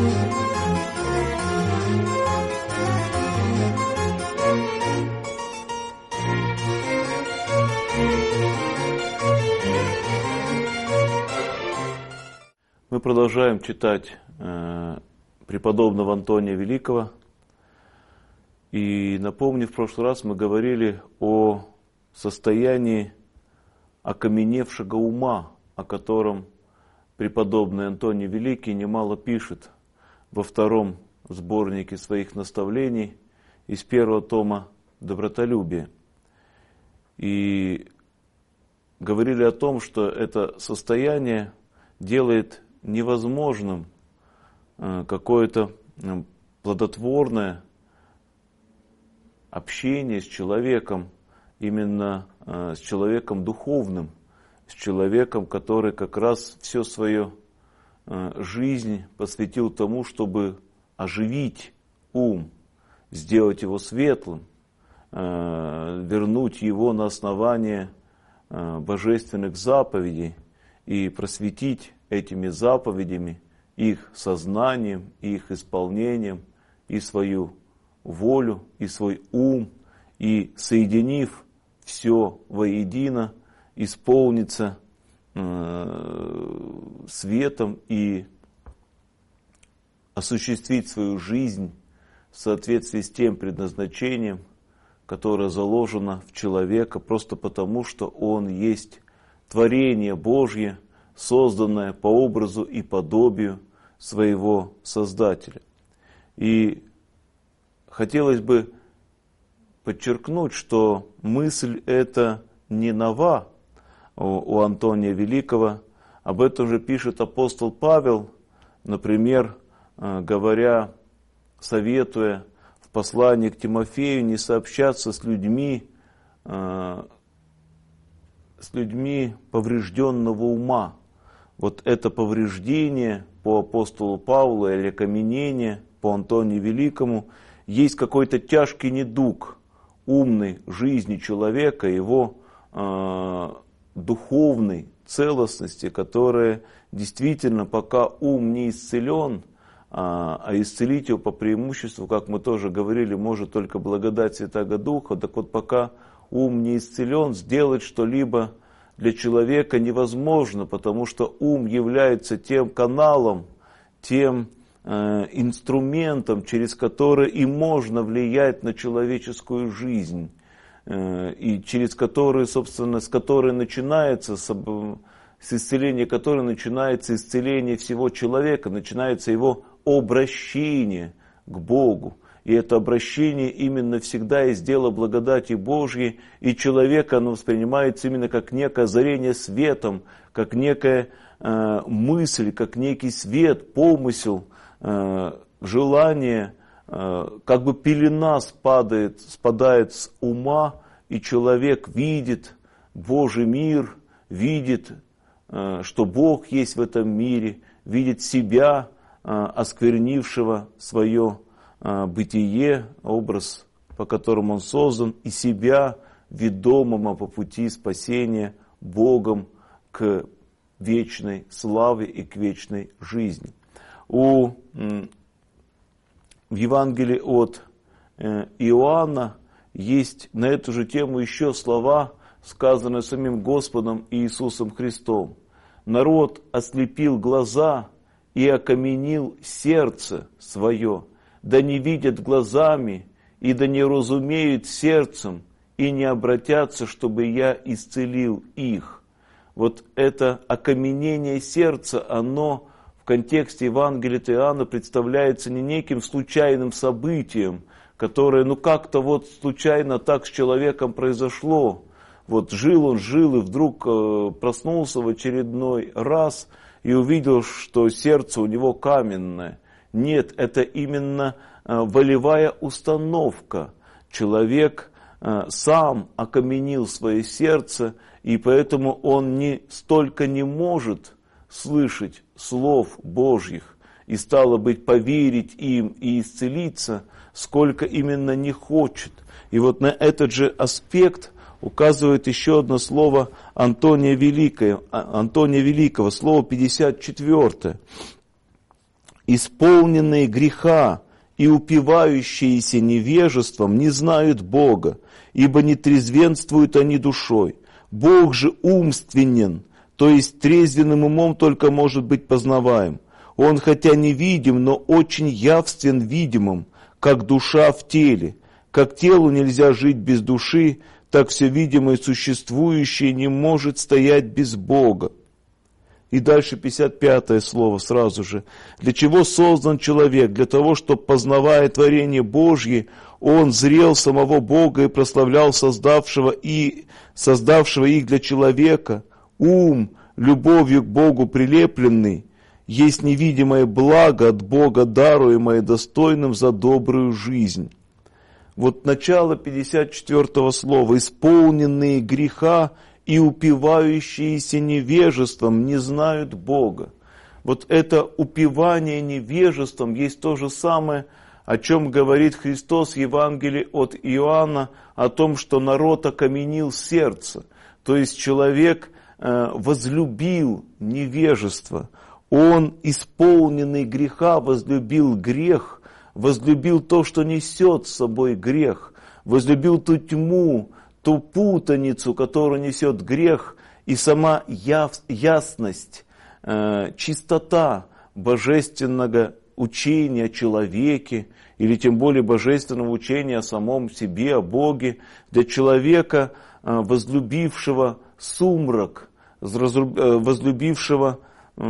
Мы продолжаем читать преподобного Антония Великого. И напомню, в прошлый раз мы говорили о состоянии окаменевшего ума, о котором преподобный Антоний Великий немало пишет во втором сборнике своих наставлений из первого тома «Добротолюбие». И говорили о том, что это состояние делает невозможным какое-то плодотворное общение с человеком, именно с человеком духовным, с человеком, который как раз всю свою жизнь посвятил тому, чтобы оживить ум, сделать его светлым, вернуть его на основание божественных заповедей и просветить этими заповедями, их сознанием, их исполнением, и свою волю, и свой ум, и соединив все воедино, исполниться светом и осуществить свою жизнь в соответствии с тем предназначением, которое заложено в человека, просто потому, что он есть творение Божье, созданное по образу и подобию своего Создателя. И хотелось бы подчеркнуть, что мысль эта не нова у Антония Великого. Об этом же пишет апостол Павел, например, говоря, советуя в послании к Тимофею не сообщаться с людьми поврежденного ума. Вот это повреждение по апостолу Павлу или окаменение по Антонию Великому есть какой-то тяжкий недуг умной жизни человека, его духовной целостности, которая действительно, пока ум не исцелен, а исцелить его по преимуществу, как мы тоже говорили, может только благодать Святаго Духа. Так вот, пока ум не исцелен, сделать что-либо для человека невозможно, потому что ум является тем каналом, тем инструментом, через который и можно влиять на человеческую жизнь, и через который, собственно, с которой начинается, с исцеления которой начинается исцеление всего человека, начинается его обращение к Богу. И это обращение именно всегда из дела благодати Божьей, и человека оно воспринимается именно как некое озарение светом, как некая мысль, как некий свет, помысел, желание, как бы пелена спадает с ума, и человек видит Божий мир, видит, что Бог есть в этом мире, видит себя, осквернившего свое бытие, образ, по которому он создан, и себя, ведомого по пути спасения Богом к вечной славе и к вечной жизни. В Евангелии от Иоанна есть на эту же тему еще слова, сказанные самим Господом Иисусом Христом. «Народ ослепил глаза и окаменил сердце свое, да не видят глазами, и да не разумеют сердцем, и не обратятся, чтобы я исцелил их». Вот это окаменение сердца, оно в контексте Евангелия от Иоанна представляется не неким случайным событием, которое как-то случайно так с человеком произошло. Жил, и вдруг проснулся в очередной раз и увидел, что сердце у него каменное. Нет, это именно волевая установка. Человек сам окаменил свое сердце, и поэтому он не столько не может слышать слов Божьих и, стало быть, поверить им и исцелиться, сколько именно не хочет. И на этот же аспект указывает еще одно слово Антония Великого, слово 54. исполненные греха и упивающиеся невежеством не знают Бога, ибо не трезвенствуют они душой. Бог же умственен, то есть трезвенным умом только может быть познаваем. Он хотя не видим, но очень явствен видимым, как душа в теле. Как телу нельзя жить без души, так все видимое и существующее не может стоять без Бога. И дальше 55-е слово сразу же. Для чего создан человек? Для того, чтобы, познавая творение Божье, он зрел самого Бога и прославлял создавшего их для человека. Ум, любовью к Богу прилепленный, есть невидимое благо от Бога, даруемое достойным за добрую жизнь. Вот начало 54-го слова. Исполненные греха и упивающиеся невежеством не знают Бога. Вот это упивание невежеством есть то же самое, о чем говорит Христос в Евангелии от Иоанна, о том, что народ окаменил сердце. То есть человек возлюбил невежество. Он, исполненный греха, возлюбил грех, возлюбил то, что несет с собой грех, возлюбил ту тьму, ту путаницу, которую несет грех, и сама ясность, чистота божественного учения о человеке, или тем более божественного учения о самом себе, о Боге, для человека, возлюбившего сумрак, возлюбившего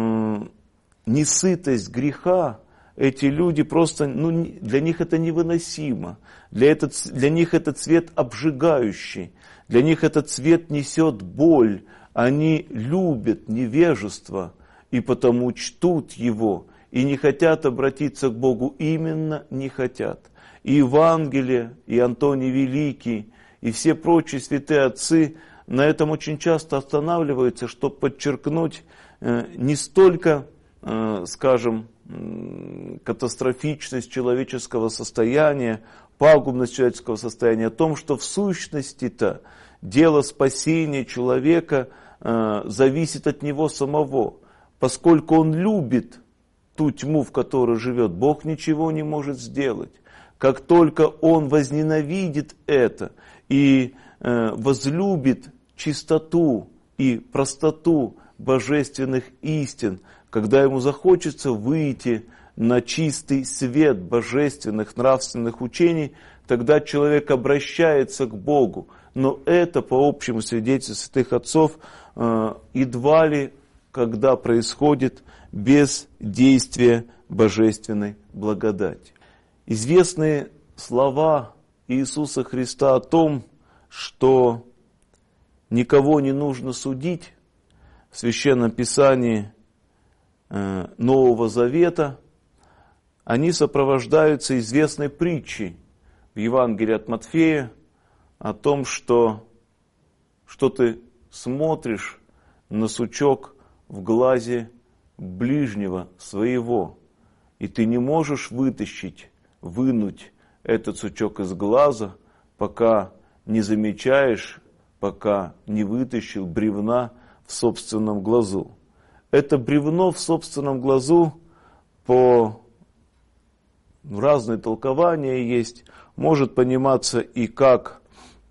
несытость греха. Эти люди просто, для них это невыносимо. Для них этот цвет обжигающий. Для них этот цвет несет боль. Они любят невежество и потому чтут его. И не хотят обратиться к Богу. Именно не хотят. И Евангелие, и Антоний Великий, и все прочие святые отцы на этом очень часто останавливаются, чтобы подчеркнуть не столько, скажем, катастрофичность человеческого состояния, пагубность человеческого состояния, о том, что в сущности-то дело спасения человека зависит от него самого. Поскольку он любит ту тьму, в которой живет, Бог ничего не может сделать. Как только он возненавидит это и возлюбит чистоту и простоту божественных истин, когда ему захочется выйти на чистый свет божественных нравственных учений, тогда человек обращается к Богу. Но это, по общему свидетельству святых отцов, едва ли когда происходит без действия божественной благодати. Известные слова Иисуса Христа о том, что никого не нужно судить, в Священном Писании Нового Завета, они сопровождаются известной притчей в Евангелии от Матфея о том, что ты смотришь на сучок в глазе ближнего своего, и ты не можешь вынуть этот сучок из глаза, пока не замечаешь, пока не вытащил бревна в собственном глазу. Это бревно в собственном глазу, по разные толкования есть, может пониматься и как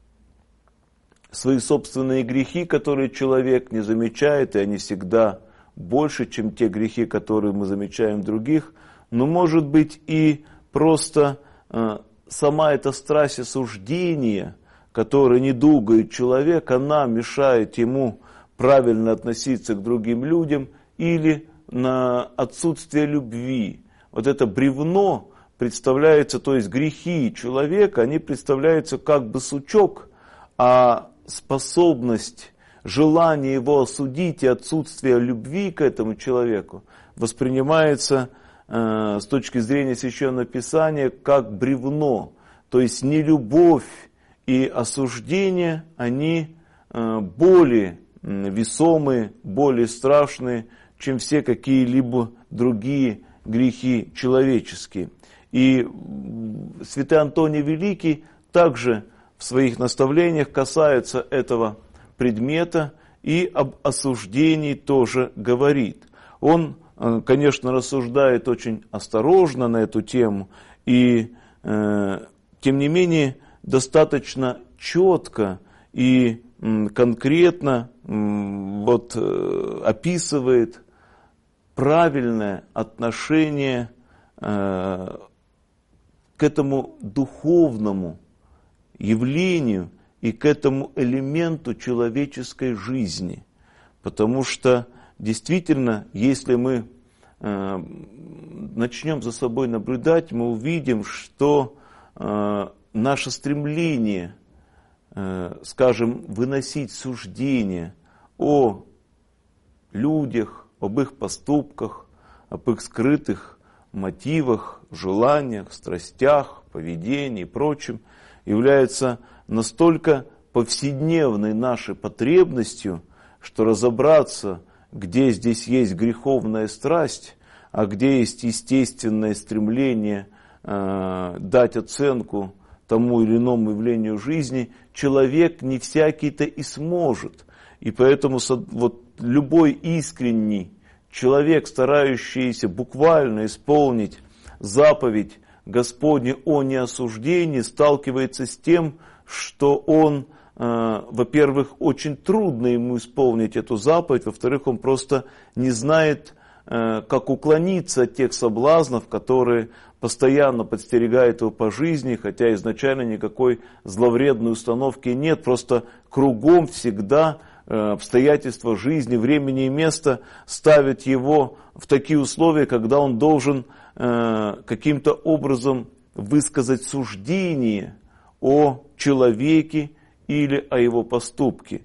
свои собственные грехи, которые человек не замечает, и они всегда больше, чем те грехи, которые мы замечаем в других, но может быть и просто сама эта страсть осуждения, которая недугает человека, она мешает ему правильно относиться к другим людям, или на отсутствие любви. Вот это бревно представляется, то есть грехи человека, они представляются как бы сучок, а способность, желание его осудить и отсутствие любви к этому человеку воспринимается с точки зрения Священного Писания как бревно. То есть нелюбовь и осуждение, они более весомые, более страшные, чем все какие-либо другие грехи человеческие. И святой Антоний Великий также в своих наставлениях касается этого предмета и об осуждении тоже говорит. Он конечно, рассуждает очень осторожно на эту тему и, тем не менее, достаточно четко и конкретно описывает правильное отношение к этому духовному явлению и к этому элементу человеческой жизни. Потому что действительно, если мы начнем за собой наблюдать, мы увидим, что наше стремление, скажем, выносить суждения о людях, об их поступках, об их скрытых мотивах, желаниях, страстях, поведении и прочем, является настолько повседневной нашей потребностью, что разобраться, где здесь есть греховная страсть, а где есть естественное стремление дать оценку тому или иному явлению жизни, человек не всякий-то и сможет. И поэтому любой искренний человек, старающийся буквально исполнить заповедь Господню о неосуждении, сталкивается с тем, что он, во-первых, очень трудно ему исполнить эту заповедь, во-вторых, он просто не знает, как уклониться от тех соблазнов, которые постоянно подстерегают его по жизни, хотя изначально никакой зловредной установки нет, просто кругом всегда обстоятельства жизни, времени и места ставят его в такие условия, когда он должен каким-то образом высказать суждение о человеке или о его поступке.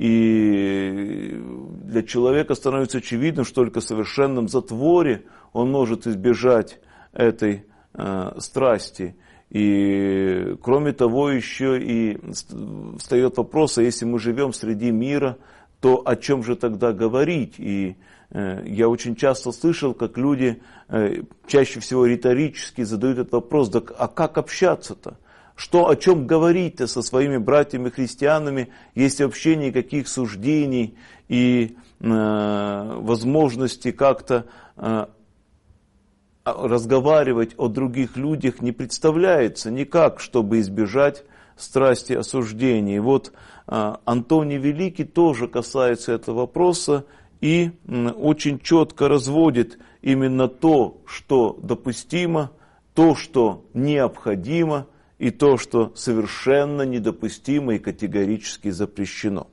И для человека становится очевидным, что только в совершенном затворе он может избежать этой страсти. И кроме того, еще и встает вопрос, а если мы живем среди мира, то о чем же тогда говорить? И я очень часто слышал, как люди чаще всего риторически задают этот вопрос: да, а как общаться-то? О чем говорить-то со своими братьями-христианами, если вообще никаких суждений и возможности как-то разговаривать о других людях не представляется никак, чтобы избежать страсти осуждения. И вот Антоний Великий тоже касается этого вопроса и очень четко разводит именно то, что допустимо, то, что необходимо, и то, что совершенно недопустимо и категорически запрещено.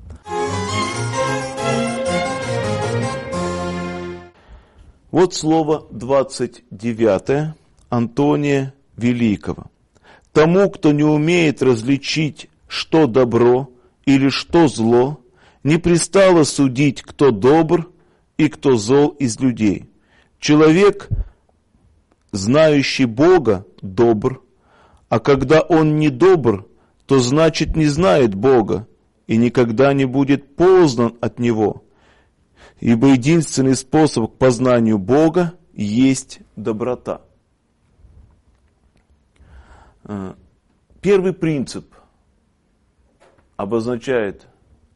Вот слово 29 Антония Великого. «Тому, кто не умеет различить, что добро или что зло, не пристало судить, кто добр и кто зол из людей. Человек, знающий Бога, добр, а когда он не добр, то значит не знает Бога и никогда не будет познан от Него. Ибо единственный способ к познанию Бога есть доброта». Первый принцип обозначает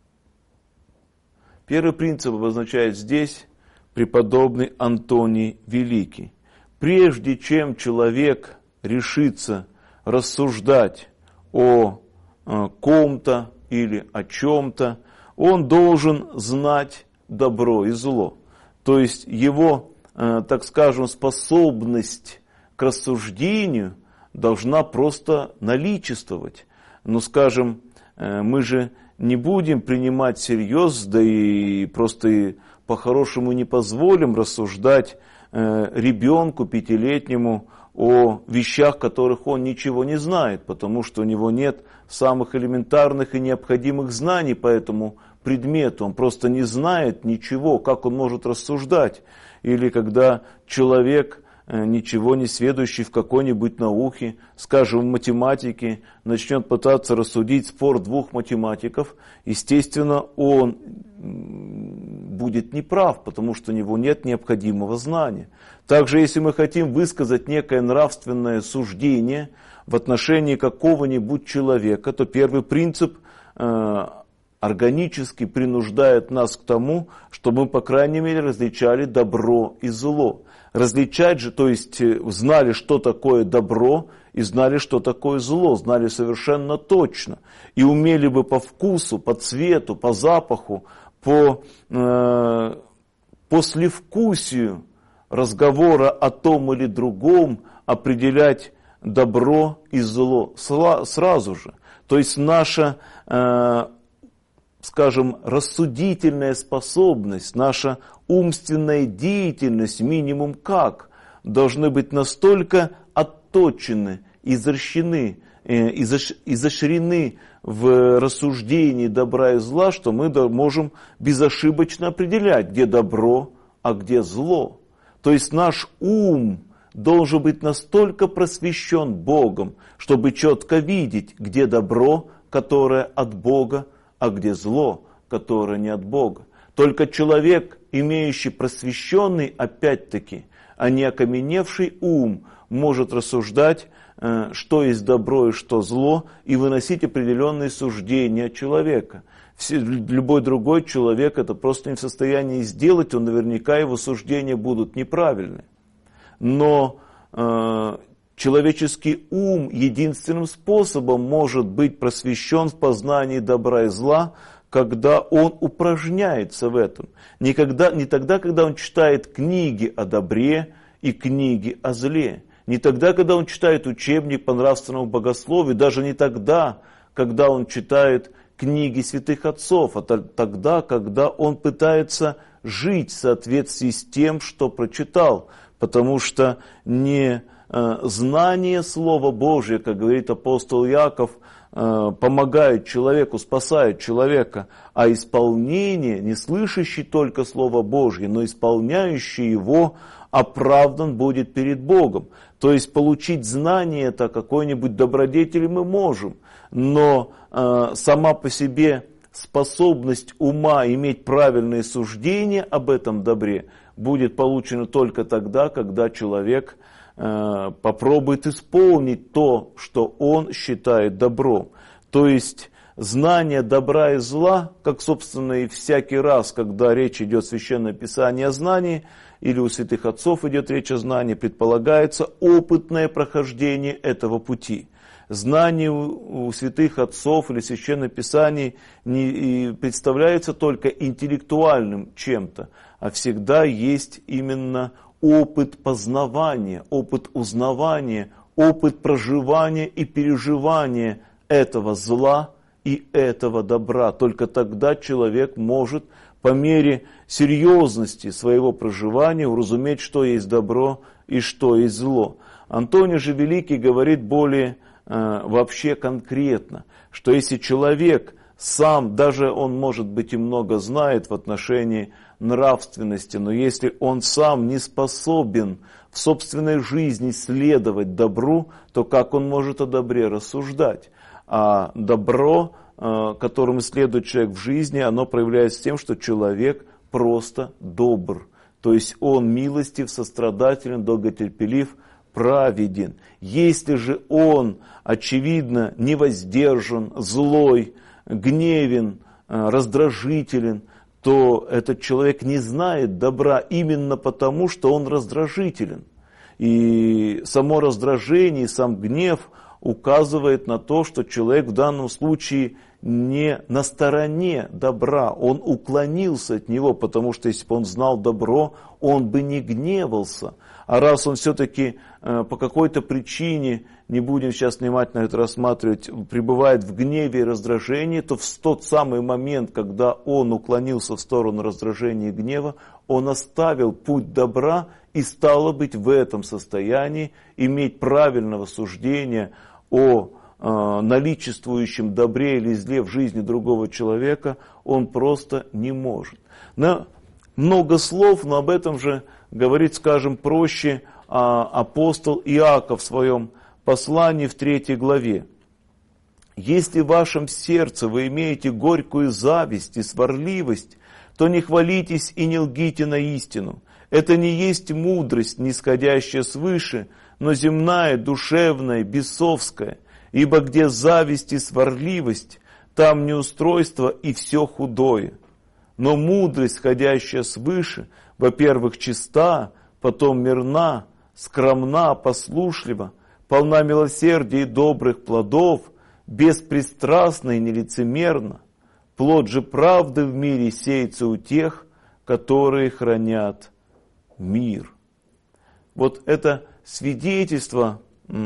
здесь преподобный Антоний Великий. Прежде чем человек решится рассуждать о ком-то или о чем-то, он должен знать добро и зло. То есть его, так скажем, способность к рассуждению должна просто наличествовать. Но, скажем, мы же не будем принимать всерьез, да и просто по-хорошему не позволим рассуждать ребенку 5-летнему о вещах, которых он ничего не знает, потому что у него нет самых элементарных и необходимых знаний по этому предмету. Он просто не знает ничего, как он может рассуждать. Или когда человек, ничего не сведущий в какой-нибудь науке, скажем, в математике, начнет пытаться рассудить спор двух математиков, естественно, он будет неправ, потому что у него нет необходимого знания. Также, если мы хотим высказать некое нравственное суждение в отношении какого-нибудь человека, то первый принцип органически принуждает нас к тому, чтобы мы, по крайней мере, различали добро и зло. Различать же, то есть знали, что такое добро, и знали, что такое зло, знали совершенно точно. И умели бы по вкусу, по цвету, по запаху, по послевкусию разговора о том или другом определять добро и зло сразу же. То есть наша, скажем, рассудительная способность, наша умственная деятельность, минимум как, должны быть настолько отточены, изощрены в рассуждении добра и зла, что мы можем безошибочно определять, где добро, а где зло. То есть наш ум должен быть настолько просвещен Богом, чтобы четко видеть, где добро, которое от Бога, а где зло, которое не от Бога. Только человек, имеющий просвещенный, опять-таки, а не окаменевший ум, может рассуждать, что есть добро и что зло, и выносить определенные суждения человека. Любой другой человек это просто не в состоянии сделать, он наверняка его суждения будут неправильны. Но человеческий ум единственным способом может быть просвещен в познании добра и зла, когда он упражняется в этом. Не тогда, когда он читает книги о добре и книги о зле. Не тогда, когда он читает учебник по нравственному богословию, даже не тогда, когда он читает книги святых отцов, а тогда, когда он пытается жить в соответствии с тем, что прочитал. Потому что не знание Слова Божия, как говорит апостол Иаков, помогает человеку, спасает человека, а исполнение, не слышащий только Слово Божье, но исполняющий его, оправдан будет перед Богом. То есть получить знание это какой-нибудь добродетели мы можем, но сама по себе способность ума иметь правильные суждения об этом добре будет получена только тогда, когда человек попробует исполнить то, что он считает добром. То есть знание добра и зла, как, собственно, и всякий раз, когда речь идет в Священном Писании о знании, или у святых отцов идет речь о знании, предполагается опытное прохождение этого пути. Знание у святых отцов или Священном Писании не представляется только интеллектуальным чем-то, а всегда есть именно опыт познавания, опыт узнавания, опыт проживания и переживания этого зла и этого добра. Только тогда человек может по мере серьезности своего проживания уразуметь, что есть добро и что есть зло. Антоний же Великий говорит более вообще конкретно, что если человек сам, даже он, может быть, и много знает в отношении нравственности, но если он сам не способен в собственной жизни следовать добру, то как он может о добре рассуждать? А добро, которым следует человек в жизни, оно проявляется тем, что человек просто добр. То есть он милостив, сострадателен, долготерпелив, праведен. Если же он, очевидно, невоздержан, злой, гневен, раздражителен, то этот человек не знает добра именно потому, что он раздражителен. И само раздражение, сам гнев указывает на то, что человек в данном случае не на стороне добра, он уклонился от него, потому что если бы он знал добро, он бы не гневался. А раз он все-таки по какой-то причине, не будем сейчас внимательно это рассматривать, пребывает в гневе и раздражении, то в тот самый момент, когда он уклонился в сторону раздражения и гнева, он оставил путь добра и, стало быть, в этом состоянии иметь правильного суждения о наличествующем добре или зле в жизни другого человека, он просто не может. Много слов, но об этом же говорит, скажем, проще апостол Иаков в своем послании в 3 главе. «Если в вашем сердце вы имеете горькую зависть и сварливость, то не хвалитесь и не лгите на истину. Это не есть мудрость, нисходящая свыше, но земная, душевная, бесовская. Ибо где зависть и сварливость, там неустройство и все худое. Но мудрость, сходящая свыше, во-первых, чиста, потом мирна, скромна, послушлива, полна милосердия и добрых плодов, беспристрастна и нелицемерна. Плод же правды в мире сеется у тех, которые хранят мир. Вот это свидетельство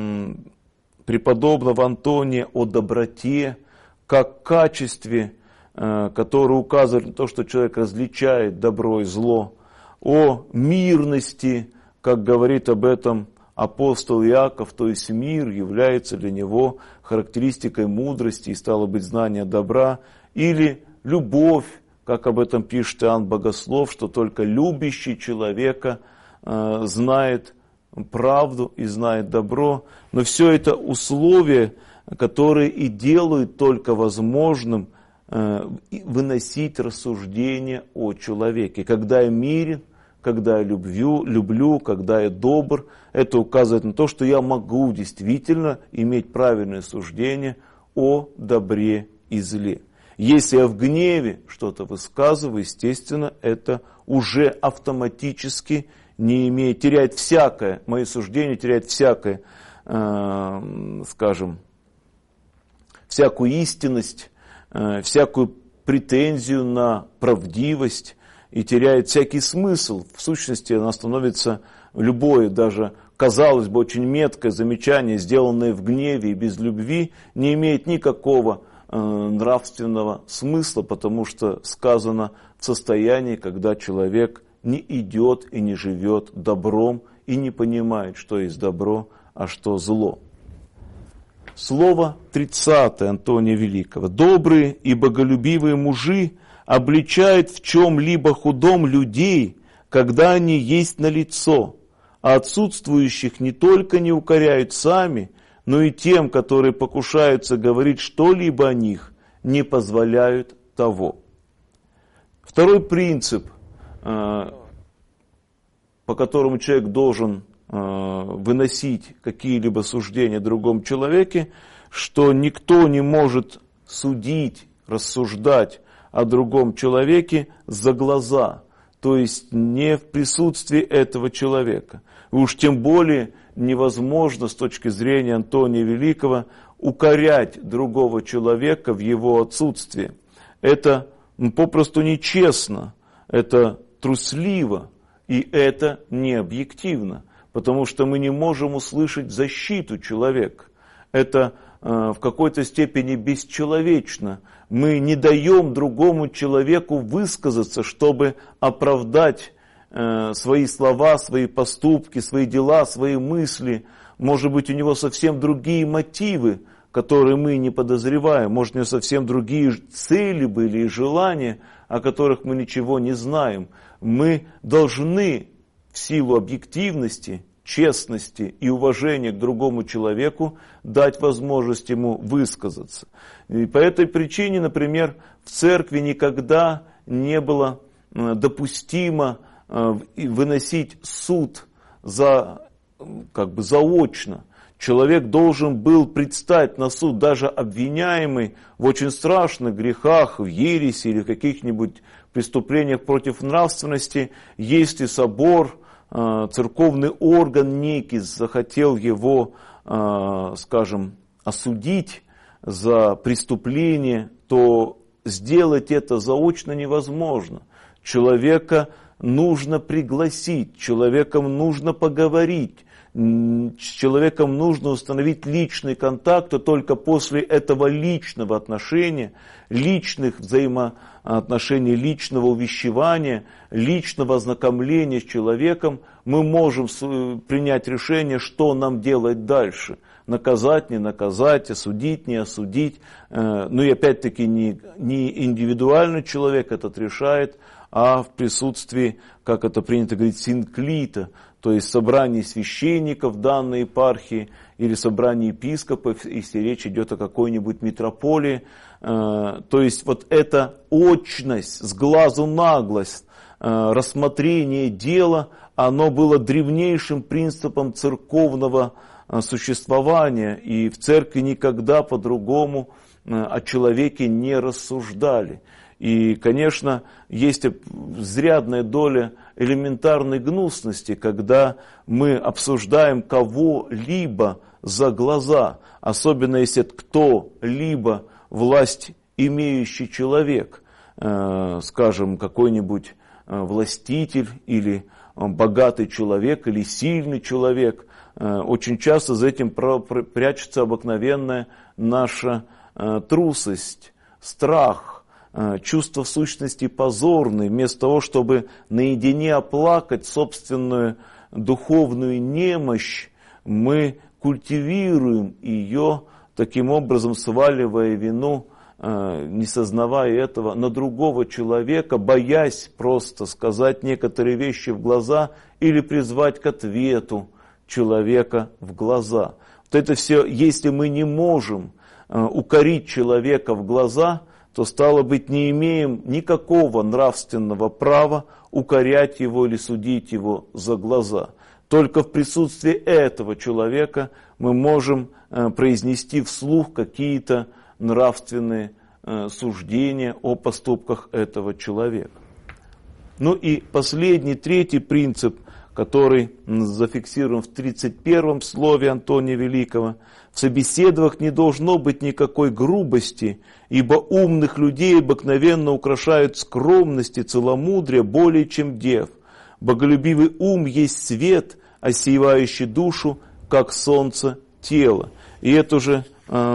преподобного Антония о доброте, как качестве, которое указывает на то, что человек различает добро и зло, о мирности, как говорит об этом апостол Иаков, то есть мир является для него характеристикой мудрости и, стало быть, знания добра, или любовь, как об этом пишет Иоанн Богослов, что только любящий человека знает правду и знает добро. Но все это условия, которые и делают только возможным выносить рассуждения о человеке. Когда я мирен, когда я люблю, когда я добр, это указывает на то, что я могу действительно иметь правильное суждение о добре и зле. Если я в гневе что-то высказываю, естественно, это уже автоматически не имеет, теряет всякое, мои суждения теряет всякое, скажем, всякую истинность, всякую претензию на правдивость и теряет всякий смысл. В сущности, она становится любое, даже, казалось бы, очень меткое замечание, сделанное в гневе и без любви, не имеет никакого нравственного смысла, потому что сказано в состоянии, когда человек не идет и не живет добром и не понимает, что есть добро, а что зло. Слово 30 Антония Великого. Добрые и боголюбивые мужи обличают в чем-либо худом людей, когда они есть налицо, а отсутствующих не только не укоряют сами, но и тем, которые покушаются говорить что-либо о них, не позволяют того. Второй принцип, по которому человек должен выносить какие-либо суждения о другом человеке, что никто не может судить, рассуждать о другом человеке за глаза, то есть не в присутствии этого человека. И уж тем более невозможно с точки зрения Антония Великого укорять другого человека в его отсутствии. Это попросту нечестно, это трусливо и это не объективно, потому что мы не можем услышать защиту человека. Это в какой-то степени бесчеловечно. Мы не даем другому человеку высказаться, чтобы оправдать свои слова, свои поступки, свои дела, свои мысли. Может быть, у него совсем другие мотивы, которые мы не подозреваем. Может, у него совсем другие цели были и желания, о которых мы ничего не знаем. Мы должны в силу объективности, честности и уважения к другому человеку дать возможность ему высказаться. И по этой причине, например, в церкви никогда не было допустимо выносить суд заочно. Человек должен был предстать на суд, даже обвиняемый в очень страшных грехах, в ереси или в каких-нибудь преступлениях против нравственности, если собор, церковный орган некий захотел его, скажем, осудить за преступление, то сделать это заочно невозможно. Человека нужно пригласить, человеком нужно поговорить, с человеком нужно установить личный контакт, и только после этого личного отношения, личных взаимоотношений, личного увещевания, личного ознакомления с человеком мы можем принять решение, что нам делать дальше. Наказать, не наказать, осудить, не осудить. Ну и опять-таки не индивидуально человек этот решает, а в присутствии, как это принято говорить, синклита, то есть собрание священников данной епархии или собрание епископов, если речь идет о какой-нибудь митрополии. То есть вот эта очность, с глазу на глаз, рассмотрение дела, оно было древнейшим принципом церковного существования, и в церкви никогда по-другому о человеке не рассуждали. И, конечно, есть изрядная доля элементарной гнусности, когда мы обсуждаем кого-либо за глаза, особенно если это кто-либо власть имеющий человек, скажем, какой-нибудь властитель или богатый человек или сильный человек. Очень часто за этим прячется обыкновенная наша трусость, страх, чувство в сущности позорное. Вместо того, чтобы наедине оплакать собственную духовную немощь, мы культивируем ее, таким образом сваливая вину, не сознавая этого, на другого человека, боясь просто сказать некоторые вещи в глаза или призвать к ответу человека в глаза. Вот это все, если мы не можем укорить человека в глаза, то, стало быть, не имеем никакого нравственного права укорять его или судить его за глаза. Только в присутствии этого человека мы можем произнести вслух какие-то нравственные суждения о поступках этого человека. Ну и последний, третий принцип, который зафиксирован в 31-м слове Антония Великого. В собеседовах не должно быть никакой грубости, ибо умных людей обыкновенно украшают скромность и целомудрие более, чем дев. Боголюбивый ум есть свет, осеивающий душу, как солнце тело. И эту же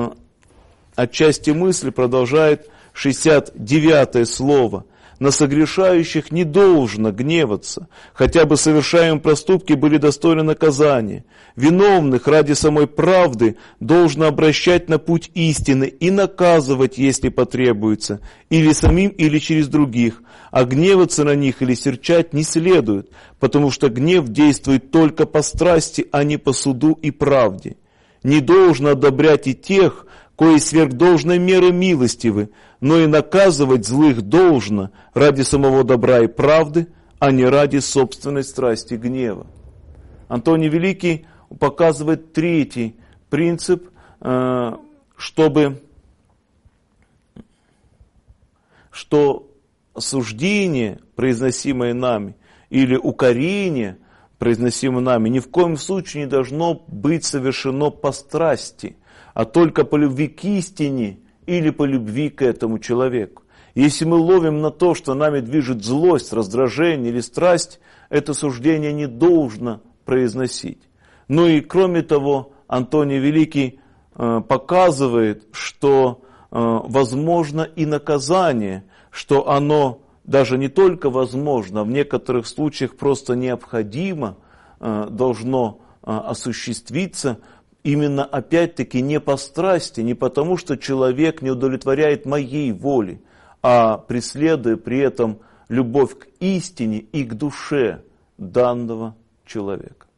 отчасти мысли продолжает 69-е слово. На согрешающих не должно гневаться, хотя бы совершаемые проступки были достойны наказания. Виновных ради самой правды должно обращать на путь истины и наказывать, если потребуется, или самим, или через других. А гневаться на них или серчать не следует, потому что гнев действует только по страсти, а не по суду и правде. Не должно одобрять и тех, кои сверх должной меры милостивы, но и наказывать злых должно ради самого добра и правды, а не ради собственной страсти гнева. Антоний Великий показывает третий принцип, что осуждение, произносимое нами, или укорение, произносимое нами, ни в коем случае не должно быть совершено по страсти, а только по любви к истине или по любви к этому человеку. Если мы ловим на то, что нами движет злость, раздражение или страсть, это суждение не должно произносить. Ну и кроме того, Антоний Великий показывает, что возможно и наказание, что оно даже не только возможно, а в некоторых случаях просто необходимо должно осуществиться, именно опять-таки не по страсти, не потому, что человек не удовлетворяет моей воли, а преследуя при этом любовь к истине и к душе данного человека.